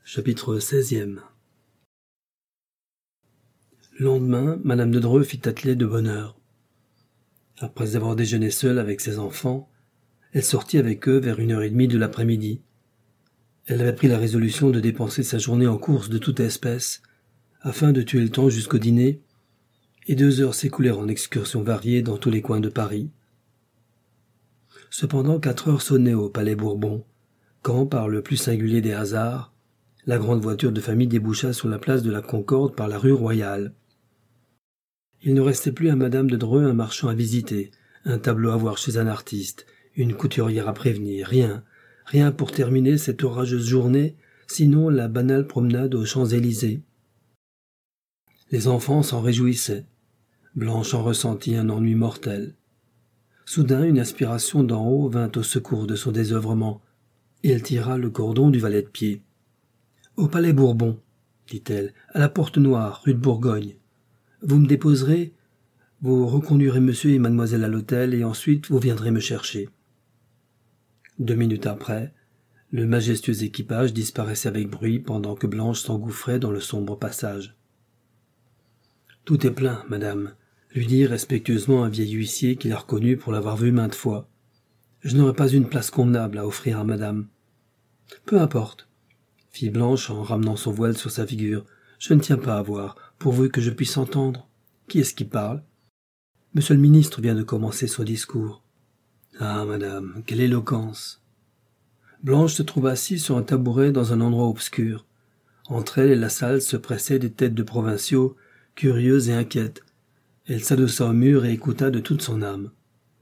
Chapitre 16e. Le lendemain, Madame de Dreux fit atteler de bonne heure. Après avoir déjeuné seule avec ses enfants, elle sortit avec eux vers 1h30 de l'après-midi. Elle avait pris la résolution de dépenser sa journée en courses de toute espèce, afin de tuer le temps jusqu'au dîner, et 2 heures s'écoulèrent en excursions variées dans tous les coins de Paris. Cependant 4 heures sonnaient au Palais Bourbon, quand, par le plus singulier des hasards, la grande voiture de famille déboucha sur la place de la Concorde par la rue Royale. Il ne restait plus à Madame de Dreux un marchand à visiter, un tableau à voir chez un artiste, une couturière à prévenir, rien pour terminer cette orageuse journée, sinon la banale promenade aux Champs-Élysées. Les enfants s'en réjouissaient. Blanche en ressentit un ennui mortel. Soudain, une aspiration d'en haut vint au secours de son désœuvrement, et elle tira le cordon du valet de pied. « Au Palais Bourbon, dit-elle, à la Porte Noire, rue de Bourgogne. Vous me déposerez, vous reconduirez monsieur et mademoiselle à l'hôtel, et ensuite vous viendrez me chercher. » 2 minutes après, le majestueux équipage disparaissait avec bruit pendant que Blanche s'engouffrait dans le sombre passage. « Tout est plein, madame, » lui dit respectueusement un vieil huissier qui la reconnut pour l'avoir vu maintes fois. « Je n'aurai pas une place convenable à offrir à madame. »« Peu importe, » fit Blanche en ramenant son voile sur sa figure. « Je ne tiens pas à voir, pourvu que je puisse entendre. Qui est-ce qui parle ? Monsieur le ministre vient de commencer son discours. »« Ah, madame, quelle éloquence !» Blanche se trouva assise sur un tabouret dans un endroit obscur. Entre elle et la salle se pressaient des têtes de provinciaux, curieuses et inquiètes. Elle s'adossa au mur et écouta de toute son âme.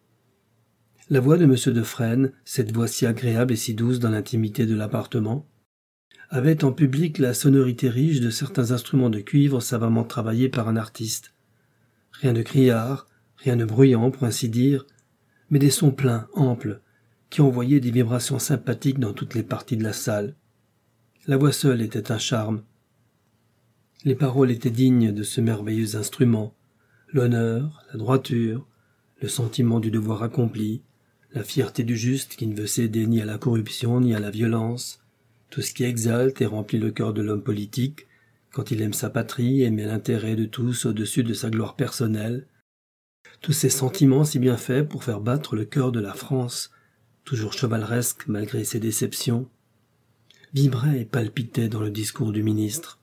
La voix de M. de Fresnes, cette voix si agréable et si douce dans l'intimité de l'appartement, avait en public la sonorité riche de certains instruments de cuivre savamment travaillés par un artiste. Rien de criard, rien de bruyant pour ainsi dire, mais des sons pleins, amples, qui envoyaient des vibrations sympathiques dans toutes les parties de la salle. La voix seule était un charme. Les paroles étaient dignes de ce merveilleux instrument. L'honneur, la droiture, le sentiment du devoir accompli, la fierté du juste qui ne veut céder ni à la corruption ni à la violence, tout ce qui exalte et remplit le cœur de l'homme politique, quand il aime sa patrie et met l'intérêt de tous au-dessus de sa gloire personnelle, tous ces sentiments si bien faits pour faire battre le cœur de la France, toujours chevaleresque malgré ses déceptions, vibraient et palpitaient dans le discours du ministre.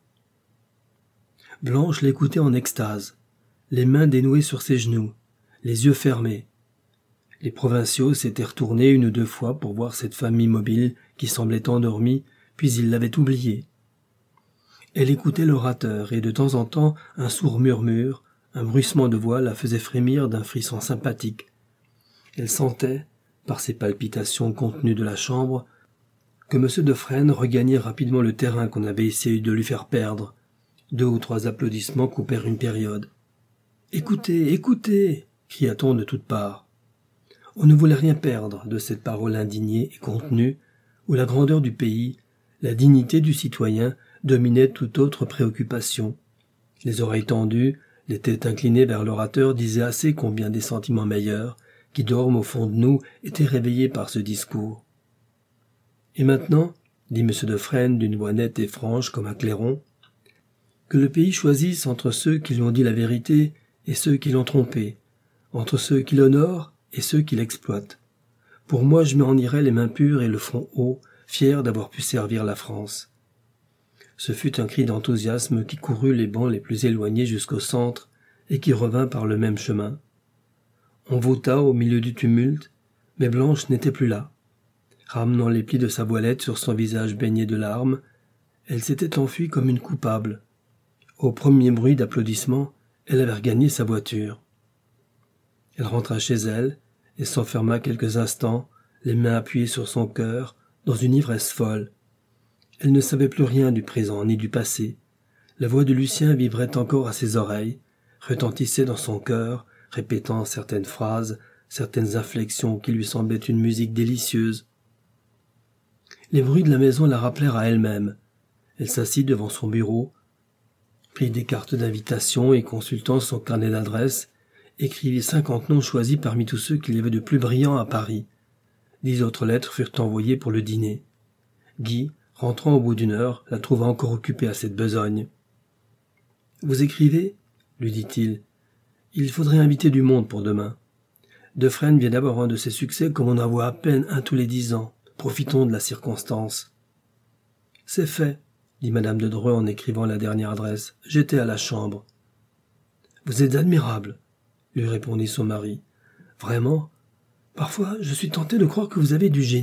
Blanche l'écoutait en extase, les mains dénouées sur ses genoux, les yeux fermés. Les provinciaux s'étaient retournés 1 ou 2 fois pour voir cette femme immobile qui semblait endormie, puis ils l'avaient oubliée. Elle écoutait l'orateur, et de temps en temps un sourd murmure, un bruissement de voix la faisait frémir d'un frisson sympathique. Elle sentait, par ses palpitations contenues de la chambre, que M. de Fresnes regagnait rapidement le terrain qu'on avait essayé de lui faire perdre. 2 ou 3 applaudissements coupèrent une période. « Écoutez, écoutez !» cria-t-on de toutes parts. On ne voulait rien perdre de cette parole indignée et contenue, où la grandeur du pays, la dignité du citoyen dominaient toute autre préoccupation. Les oreilles tendues, les têtes inclinées vers l'orateur disaient assez combien des sentiments meilleurs, qui dorment au fond de nous, étaient réveillés par ce discours. « Et maintenant, dit M. de Fresnes d'une voix nette et franche comme un clairon, que le pays choisisse entre ceux qui lui ont dit la vérité et ceux qui l'ont trompé, entre ceux qui l'honorent et ceux qui l'exploitent. Pour moi, je m'en irai les mains pures et le front haut, fier d'avoir pu servir la France. » Ce fut un cri d'enthousiasme qui courut les bancs les plus éloignés jusqu'au centre et qui revint par le même chemin. On vota au milieu du tumulte, mais Blanche n'était plus là. Ramenant les plis de sa voilette sur son visage baigné de larmes, elle s'était enfuie comme une coupable. Au premier bruit d'applaudissements, elle avait regagné sa voiture. Elle rentra chez elle et s'enferma quelques instants, les mains appuyées sur son cœur, dans une ivresse folle. Elle ne savait plus rien du présent ni du passé. La voix de Lucien vibrait encore à ses oreilles, retentissait dans son cœur, répétant certaines phrases, certaines inflexions qui lui semblaient une musique délicieuse. Les bruits de la maison la rappelèrent à elle-même. Elle s'assit devant son bureau, prit des cartes d'invitation et consultant son carnet d'adresses, écrivit 50 noms choisis parmi tous ceux qu'il y avait de plus brillants à Paris. 10 autres lettres furent envoyées pour le dîner. Guy, rentrant au bout d'une heure, la trouva encore occupée à cette besogne. « Vous écrivez » lui dit-il. « Il faudrait inviter du monde pour demain. Defresne vient d'avoir un de ses succès comme on en voit à peine un tous les 10 ans. Profitons de la circonstance. »« C'est fait, » dit madame de Dreux en écrivant la dernière adresse. « J'étais à la chambre. »« Vous êtes admirable, » lui répondit son mari. « Vraiment, parfois je suis tenté de croire que vous avez du génie. »